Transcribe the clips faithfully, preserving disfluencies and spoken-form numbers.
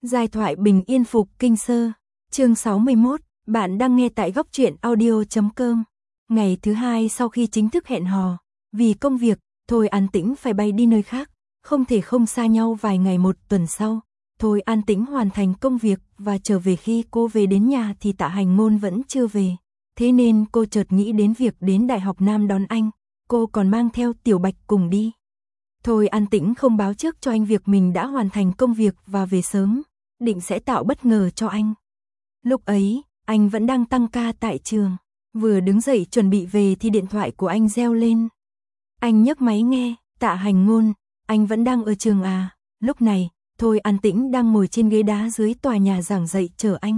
Giai thoại bình yên phục kinh sơ. Chương sáu mươi mốt, bạn đang nghe tại góc truyện audio chấm com. Ngày thứ hai sau khi chính thức hẹn hò, vì công việc, Thôi An Tĩnh phải bay đi nơi khác, không thể không xa nhau vài ngày. Một tuần sau, Thôi An Tĩnh hoàn thành công việc và trở về. Khi cô về đến nhà thì Tạ Hành Ngôn vẫn chưa về, thế nên cô chợt nghĩ đến việc đến Đại học Nam đón anh, cô còn mang theo Tiểu Bạch cùng đi. Thôi An Tĩnh không báo trước cho anh việc mình đã hoàn thành công việc và về sớm, định sẽ tạo bất ngờ cho anh. Lúc ấy, anh vẫn đang tăng ca tại trường, vừa đứng dậy chuẩn bị về thì điện thoại của anh reo lên. Anh nhấc máy nghe, Tạ Hành Ngôn, anh vẫn đang ở trường à? Lúc này, Thôi An Tĩnh đang ngồi trên ghế đá dưới tòa nhà giảng dạy chờ anh.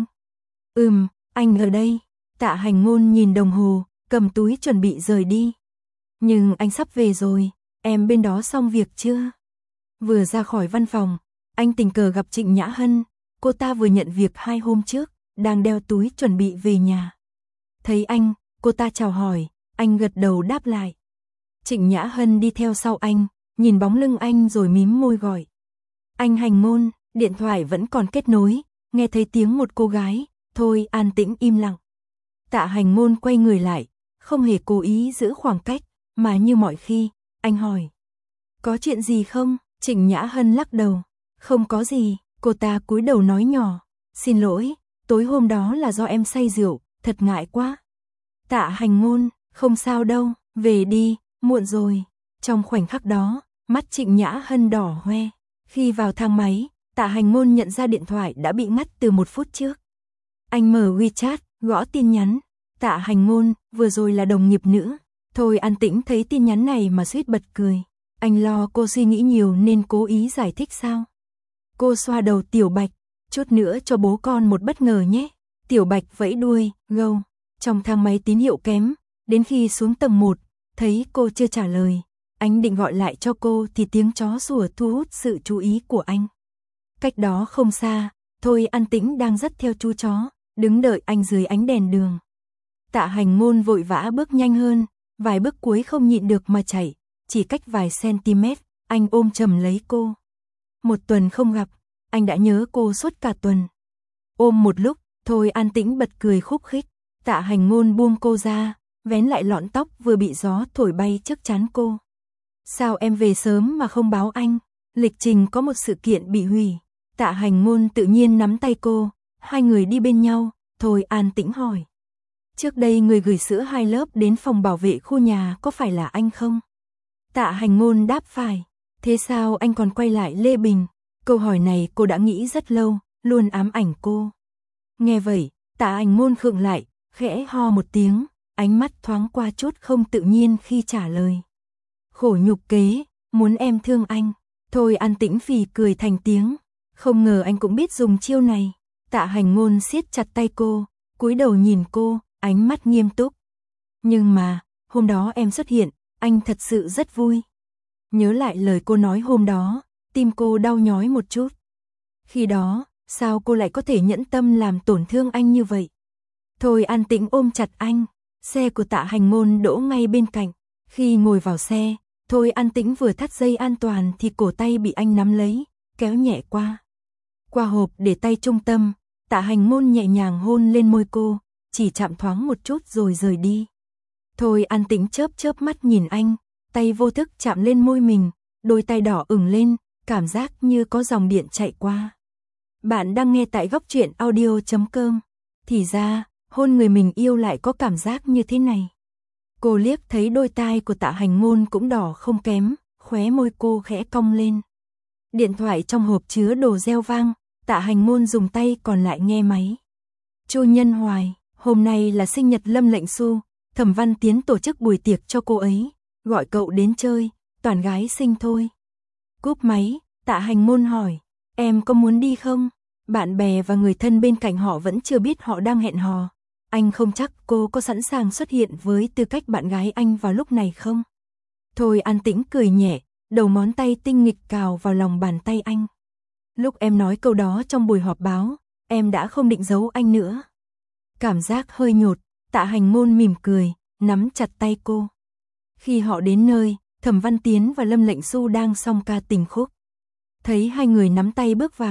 Ừm, anh ở đây. Tạ Hành Ngôn nhìn đồng hồ, cầm túi chuẩn bị rời đi. Nhưng anh sắp về rồi, em bên đó xong việc chưa? Vừa ra khỏi văn phòng, anh tình cờ gặp Trịnh Nhã Hân, cô ta vừa nhận việc hai hôm trước, đang đeo túi chuẩn bị về nhà. Thấy anh, cô ta chào hỏi, anh gật đầu đáp lại. Trịnh Nhã Hân đi theo sau anh, nhìn bóng lưng anh rồi mím môi gọi. Anh Hành Ngôn, điện thoại vẫn còn kết nối, nghe thấy tiếng một cô gái, Thôi An Tĩnh im lặng. Tạ Hành Ngôn quay người lại, không hề cố ý giữ khoảng cách, mà như mọi khi, anh hỏi. Có chuyện gì không? Trịnh Nhã Hân lắc đầu. Không có gì, cô ta cúi đầu nói nhỏ. Xin lỗi, tối hôm đó là do em say rượu, thật ngại quá. Tạ Hành Ngôn, không sao đâu, về đi, muộn rồi. Trong khoảnh khắc đó, mắt Trịnh Nhã Hân đỏ hoe. Khi vào thang máy, Tạ Hành Ngôn nhận ra điện thoại đã bị ngắt từ một phút trước. Anh mở WeChat, gõ tin nhắn. Tạ Hành Ngôn, vừa rồi là đồng nghiệp nữ. Thôi An Tĩnh thấy tin nhắn này mà suýt bật cười. Anh lo cô suy nghĩ nhiều nên cố ý giải thích sao? Cô xoa đầu Tiểu Bạch, chút nữa cho bố con một bất ngờ nhé. Tiểu Bạch vẫy đuôi, gâu. Trong thang máy tín hiệu kém, đến khi xuống tầng một, thấy cô chưa trả lời. Anh định gọi lại cho cô thì tiếng chó sủa thu hút sự chú ý của anh. Cách đó không xa, Thôi An Tĩnh đang dắt theo chú chó, đứng đợi anh dưới ánh đèn đường. Tạ Hành Ngôn vội vã bước nhanh hơn, vài bước cuối không nhịn được mà chạy, chỉ cách vài cm, anh ôm chầm lấy cô. Một tuần không gặp, anh đã nhớ cô suốt cả tuần. Ôm một lúc, Thôi An Tĩnh bật cười khúc khích. Tạ Hành Ngôn buông cô ra, vén lại lọn tóc vừa bị gió thổi bay trước trán cô. Sao em về sớm mà không báo anh? Lịch trình có một sự kiện bị hủy. Tạ Hành Ngôn tự nhiên nắm tay cô, hai người đi bên nhau. Thôi An Tĩnh hỏi. Trước đây người gửi sữa hai lớp đến phòng bảo vệ khu nhà có phải là anh không? Tạ Hành Ngôn đáp phải. Thế sao anh còn quay lại Lê Bình? Câu hỏi này cô đã nghĩ rất lâu, luôn ám ảnh cô. Nghe vậy, Tạ Hành Ngôn khựng lại, khẽ ho một tiếng, ánh mắt thoáng qua chút không tự nhiên khi trả lời. Khổ nhục kế, muốn em thương anh. Thôi An Tĩnh phì cười thành tiếng. Không ngờ anh cũng biết dùng chiêu này. Tạ Hành Ngôn siết chặt tay cô, cúi đầu nhìn cô, ánh mắt nghiêm túc. Nhưng mà, hôm đó em xuất hiện, anh thật sự rất vui. Nhớ lại lời cô nói hôm đó, tim cô đau nhói một chút. Khi đó, sao cô lại có thể nhẫn tâm làm tổn thương anh như vậy? Thôi An Tĩnh ôm chặt anh, xe của Tạ Hành Ngôn đỗ ngay bên cạnh. Khi ngồi vào xe, Thôi An Tĩnh vừa thắt dây an toàn thì cổ tay bị anh nắm lấy, kéo nhẹ qua. Qua hộp để tay trung tâm, Tạ Hành Ngôn nhẹ nhàng hôn lên môi cô, chỉ chạm thoáng một chút rồi rời đi. Thôi An Tĩnh chớp chớp mắt nhìn anh, tay vô thức chạm lên môi mình, đôi tay đỏ ửng lên, cảm giác như có dòng điện chạy qua. Bạn đang nghe tại góc truyện audio chấm com. Thì ra, hôn người mình yêu lại có cảm giác như thế này. Cô liếc thấy đôi tai của Tạ Hành Ngôn cũng đỏ không kém, khóe môi cô khẽ cong lên. Điện thoại trong hộp chứa đồ reo vang, Tạ Hành Ngôn dùng tay còn lại nghe máy. Chu Nhân Hoài, hôm nay là sinh nhật Lâm Lệnh Xu, Thẩm Văn Tiến tổ chức buổi tiệc cho cô ấy, gọi cậu đến chơi, toàn gái xinh thôi. Cúp máy, Tạ Hành Ngôn hỏi, em có muốn đi không? Bạn bè và người thân bên cạnh họ vẫn chưa biết họ đang hẹn hò. Anh không chắc cô có sẵn sàng xuất hiện với tư cách bạn gái anh vào lúc này không? Thôi An Tĩnh cười nhẹ, đầu ngón tay tinh nghịch cào vào lòng bàn tay anh. Lúc em nói câu đó trong buổi họp báo, em đã không định giấu anh nữa. Cảm giác hơi nhột, Tạ Hành Ngôn mỉm cười, nắm chặt tay cô. Khi họ đến nơi, Thẩm Văn Tiến và Lâm Lệnh Xu đang song ca tình khúc. Thấy hai người nắm tay bước vào,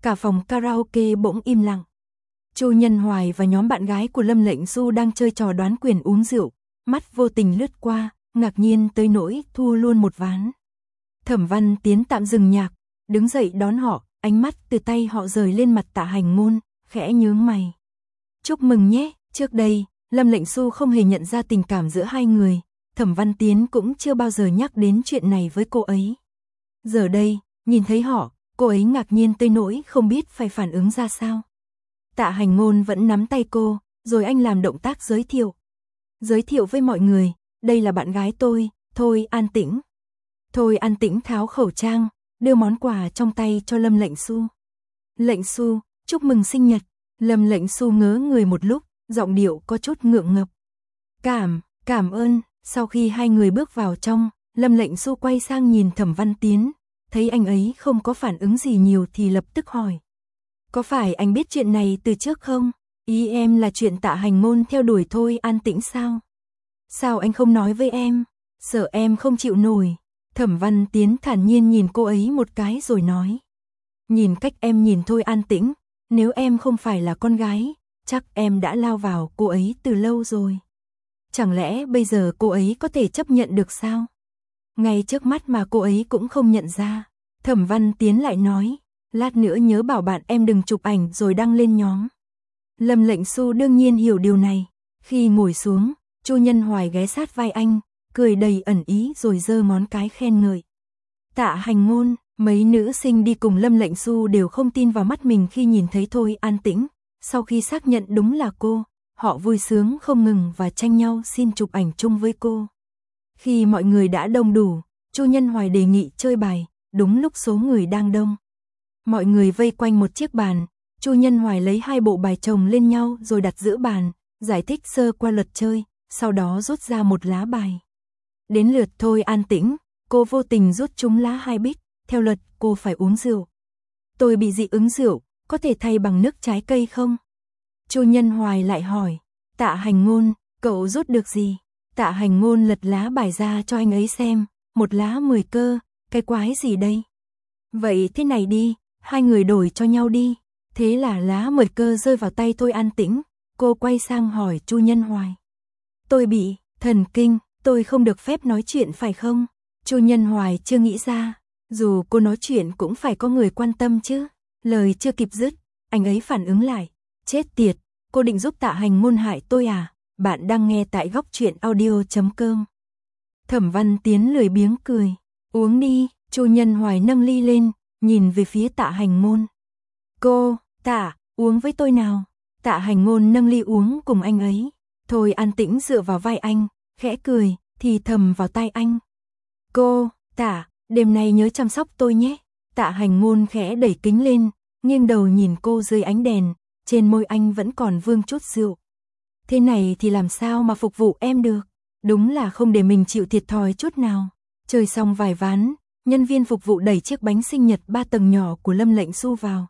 cả phòng karaoke bỗng im lặng. Chu Nhân Hoài và nhóm bạn gái của Lâm Lệnh Du đang chơi trò đoán quyền uống rượu, mắt vô tình lướt qua, ngạc nhiên tới nỗi thua luôn một ván. Thẩm Văn Tiến tạm dừng nhạc, đứng dậy đón họ, ánh mắt từ tay họ rời lên mặt Tạ Hành Ngôn, khẽ nhướng mày. Chúc mừng nhé, trước đây, Lâm Lệnh Du không hề nhận ra tình cảm giữa hai người, Thẩm Văn Tiến cũng chưa bao giờ nhắc đến chuyện này với cô ấy. Giờ đây, nhìn thấy họ, cô ấy ngạc nhiên tới nỗi không biết phải phản ứng ra sao. Tạ Hành Ngôn vẫn nắm tay cô, rồi anh làm động tác giới thiệu. Giới thiệu với mọi người, đây là bạn gái tôi, Thôi An Tĩnh. Thôi An Tĩnh tháo khẩu trang, đưa món quà trong tay cho Lâm Lệnh Du. Lệnh Du, chúc mừng sinh nhật. Lâm Lệnh Du ngớ người một lúc, giọng điệu có chút ngượng ngập. Cảm, cảm ơn. Sau khi hai người bước vào trong, Lâm Lệnh Du quay sang nhìn Thẩm Văn Tiến, thấy anh ấy không có phản ứng gì nhiều thì lập tức hỏi. Có phải anh biết chuyện này từ trước không? Ý em là chuyện Tạ Hành Ngôn theo đuổi Thôi An Tĩnh sao? Sao anh không nói với em? Sợ em không chịu nổi. Thẩm Văn Tiến thản nhiên nhìn cô ấy một cái rồi nói. Nhìn cách em nhìn Thôi An Tĩnh, nếu em không phải là con gái, chắc em đã lao vào cô ấy từ lâu rồi. Chẳng lẽ bây giờ cô ấy có thể chấp nhận được sao? Ngay trước mắt mà cô ấy cũng không nhận ra. Thẩm Văn Tiến lại nói, lát nữa nhớ bảo bạn em đừng chụp ảnh rồi đăng lên nhóm. Lâm Lệnh Du đương nhiên hiểu điều này. Khi ngồi xuống, Chu Nhân Hoài ghé sát vai anh, cười đầy ẩn ý rồi giơ ngón cái khen ngợi. Tạ Hành Ngôn, mấy nữ sinh đi cùng Lâm Lệnh Du đều không tin vào mắt mình khi nhìn thấy Thôi An Tĩnh. Sau khi xác nhận đúng là cô, họ vui sướng không ngừng và tranh nhau xin chụp ảnh chung với cô. Khi mọi người đã đông đủ, Chu Nhân Hoài đề nghị chơi bài, đúng lúc số người đang đông. Mọi người vây quanh một chiếc bàn, Chu Nhân Hoài lấy hai bộ bài chồng lên nhau rồi đặt giữa bàn, giải thích sơ qua luật chơi, sau đó rút ra một lá bài. Đến lượt Thôi An Tĩnh, cô vô tình rút trúng lá hai bích, theo luật cô phải uống rượu. Tôi bị dị ứng rượu, có thể thay bằng nước trái cây không? Chu Nhân Hoài lại hỏi, Tạ Hành Ngôn, cậu rút được gì? Tạ Hành Ngôn lật lá bài ra cho anh ấy xem, một lá mười cơ, cái quái gì đây? Vậy thế này đi, hai người đổi cho nhau đi. Thế là lá mười cơ rơi vào tay Thôi An Tĩnh, cô quay sang hỏi Chu Nhân Hoài. Tôi bị thần kinh, tôi không được phép nói chuyện phải không? Chu Nhân Hoài chưa nghĩ ra, dù cô nói chuyện cũng phải có người quan tâm chứ. Lời chưa kịp dứt, anh ấy phản ứng lại. Chết tiệt, cô định giúp Tạ Hành Ngôn hại tôi à? Bạn đang nghe tại góc truyện audio chấm com. Thẩm Văn Tiến lười biếng cười. Uống đi, Chu Nhân Hoài nâng ly lên, nhìn về phía Tạ Hành Ngôn. Cô, Tạ, uống với tôi nào. Tạ Hành Ngôn nâng ly uống cùng anh ấy. Thôi An Tĩnh dựa vào vai anh, khẽ cười, thì thầm vào tai anh. Cô, Tạ, đêm nay nhớ chăm sóc tôi nhé. Tạ Hành Ngôn khẽ đẩy kính lên, nghiêng đầu nhìn cô dưới ánh đèn, trên môi anh vẫn còn vương chút rượu. Thế này thì làm sao mà phục vụ em được, đúng là không để mình chịu thiệt thòi chút nào. Chơi xong vài ván, nhân viên phục vụ đẩy chiếc bánh sinh nhật ba tầng nhỏ của Lâm Lệnh Du vào.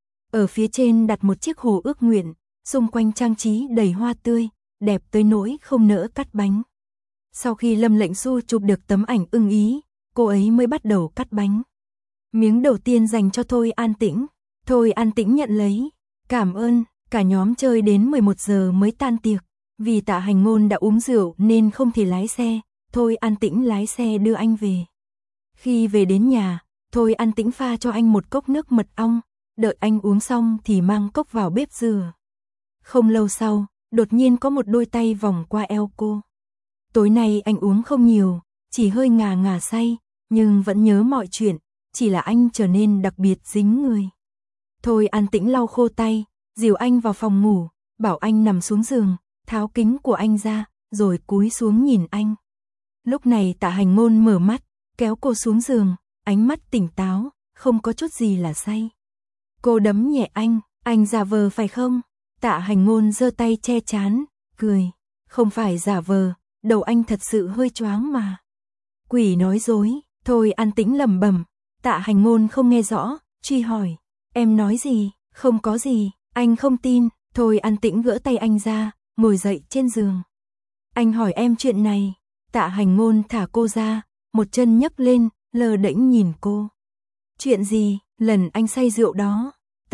Ở phía trên đặt một chiếc hồ ước nguyện, xung quanh trang trí đầy hoa tươi, đẹp tới nỗi không nỡ cắt bánh. Sau khi Lâm Lệnh Du chụp được tấm ảnh ưng ý, cô ấy mới bắt đầu cắt bánh. Miếng đầu tiên dành cho Thôi An Tĩnh. Thôi An Tĩnh nhận lấy. Cảm ơn. Cả nhóm chơi đến mười một giờ mới tan tiệc. Vì Tạ Hành Ngôn đã uống rượu nên không thể lái xe. Thôi An Tĩnh lái xe đưa anh về. Khi về đến nhà, Thôi An Tĩnh pha cho anh một cốc nước mật ong. Đợi anh uống xong thì mang cốc vào bếp rửa. Không lâu sau, đột nhiên có một đôi tay vòng qua eo cô. Tối nay anh uống không nhiều, chỉ hơi ngà ngà say, nhưng vẫn nhớ mọi chuyện, chỉ là anh trở nên đặc biệt dính người. Thôi An Tĩnh lau khô tay, dìu anh vào phòng ngủ, bảo anh nằm xuống giường, tháo kính của anh ra, rồi cúi xuống nhìn anh. Lúc này Tạ Hành Ngôn mở mắt, kéo cô xuống giường, ánh mắt tỉnh táo, không có chút gì là say. Cô đấm nhẹ anh, anh giả vờ phải không? Tạ Hành Ngôn giơ tay che trán, cười. Không phải giả vờ, đầu anh thật sự hơi choáng mà. Quỷ nói dối. Thôi An Tĩnh lẩm bẩm. Tạ Hành Ngôn không nghe rõ, truy hỏi. Em nói gì? Không có gì, anh không tin. Thôi An Tĩnh gỡ tay anh ra, ngồi dậy trên giường. Anh hỏi em chuyện này. Tạ Hành Ngôn thả cô ra, một chân nhấc lên, lơ đễnh nhìn cô. Chuyện gì? Lần anh say rượu đó. Tạ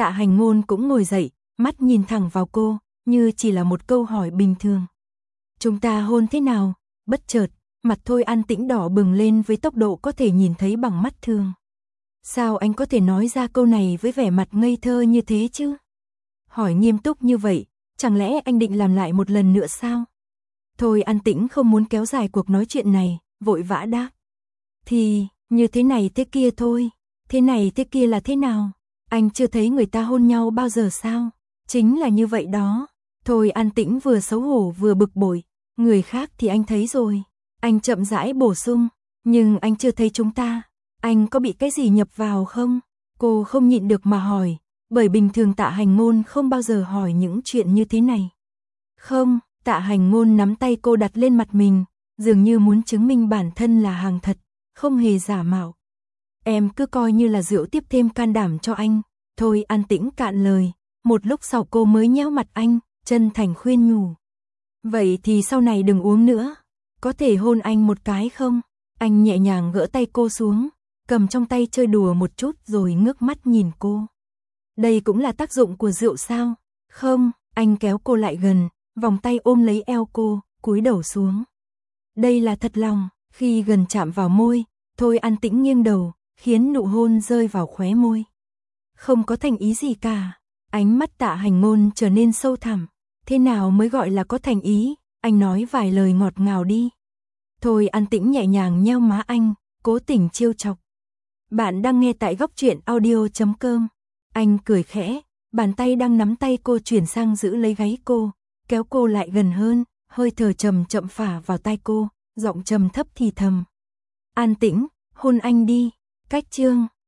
Tạ Hành Ngôn cũng ngồi dậy, mắt nhìn thẳng vào cô, như chỉ là một câu hỏi bình thường. Chúng ta hôn thế nào? Bất chợt, mặt Thôi An Tĩnh đỏ bừng lên với tốc độ có thể nhìn thấy bằng mắt thường. Sao anh có thể nói ra câu này với vẻ mặt ngây thơ như thế chứ? Hỏi nghiêm túc như vậy, chẳng lẽ anh định làm lại một lần nữa sao? Thôi An Tĩnh không muốn kéo dài cuộc nói chuyện này, vội vã đáp. Thì, như thế này thế kia thôi, thế này thế kia là thế nào? Anh chưa thấy người ta hôn nhau bao giờ sao? Chính là như vậy đó. Thôi An Tĩnh vừa xấu hổ vừa bực bội, người khác thì anh thấy rồi. Anh chậm rãi bổ sung, nhưng anh chưa thấy chúng ta. Anh có bị cái gì nhập vào không? Cô không nhịn được mà hỏi, bởi bình thường Tạ Hành Ngôn không bao giờ hỏi những chuyện như thế này. Không, Tạ Hành Ngôn nắm tay cô đặt lên mặt mình, dường như muốn chứng minh bản thân là hàng thật, không hề giả mạo. Em cứ coi như là rượu tiếp thêm can đảm cho anh. Thôi An Tĩnh cạn lời, một lúc sau cô mới nhéo mặt anh, chân thành khuyên nhủ. Vậy thì sau này đừng uống nữa, có thể hôn anh một cái không? Anh nhẹ nhàng gỡ tay cô xuống, cầm trong tay chơi đùa một chút rồi ngước mắt nhìn cô. Đây cũng là tác dụng của rượu sao? Không, anh kéo cô lại gần, vòng tay ôm lấy eo cô, cúi đầu xuống. Đây là thật lòng. Khi gần chạm vào môi, Thôi An Tĩnh nghiêng đầu, khiến nụ hôn rơi vào khóe môi. Không có thành ý gì cả. Ánh mắt Tạ Hành Ngôn trở nên sâu thẳm. Thế nào mới gọi là có thành ý? Anh nói vài lời ngọt ngào đi. Thôi An Tĩnh nhẹ nhàng nheo má anh, cố tình trêu chọc. Bạn đang nghe tại góc truyện audio chấm com. Anh cười khẽ, bàn tay đang nắm tay cô chuyển sang giữ lấy gáy cô, kéo cô lại gần hơn, hơi thở chậm chậm phả vào tai cô, giọng trầm thấp thì thầm. An Tĩnh, hôn anh đi. Cách chương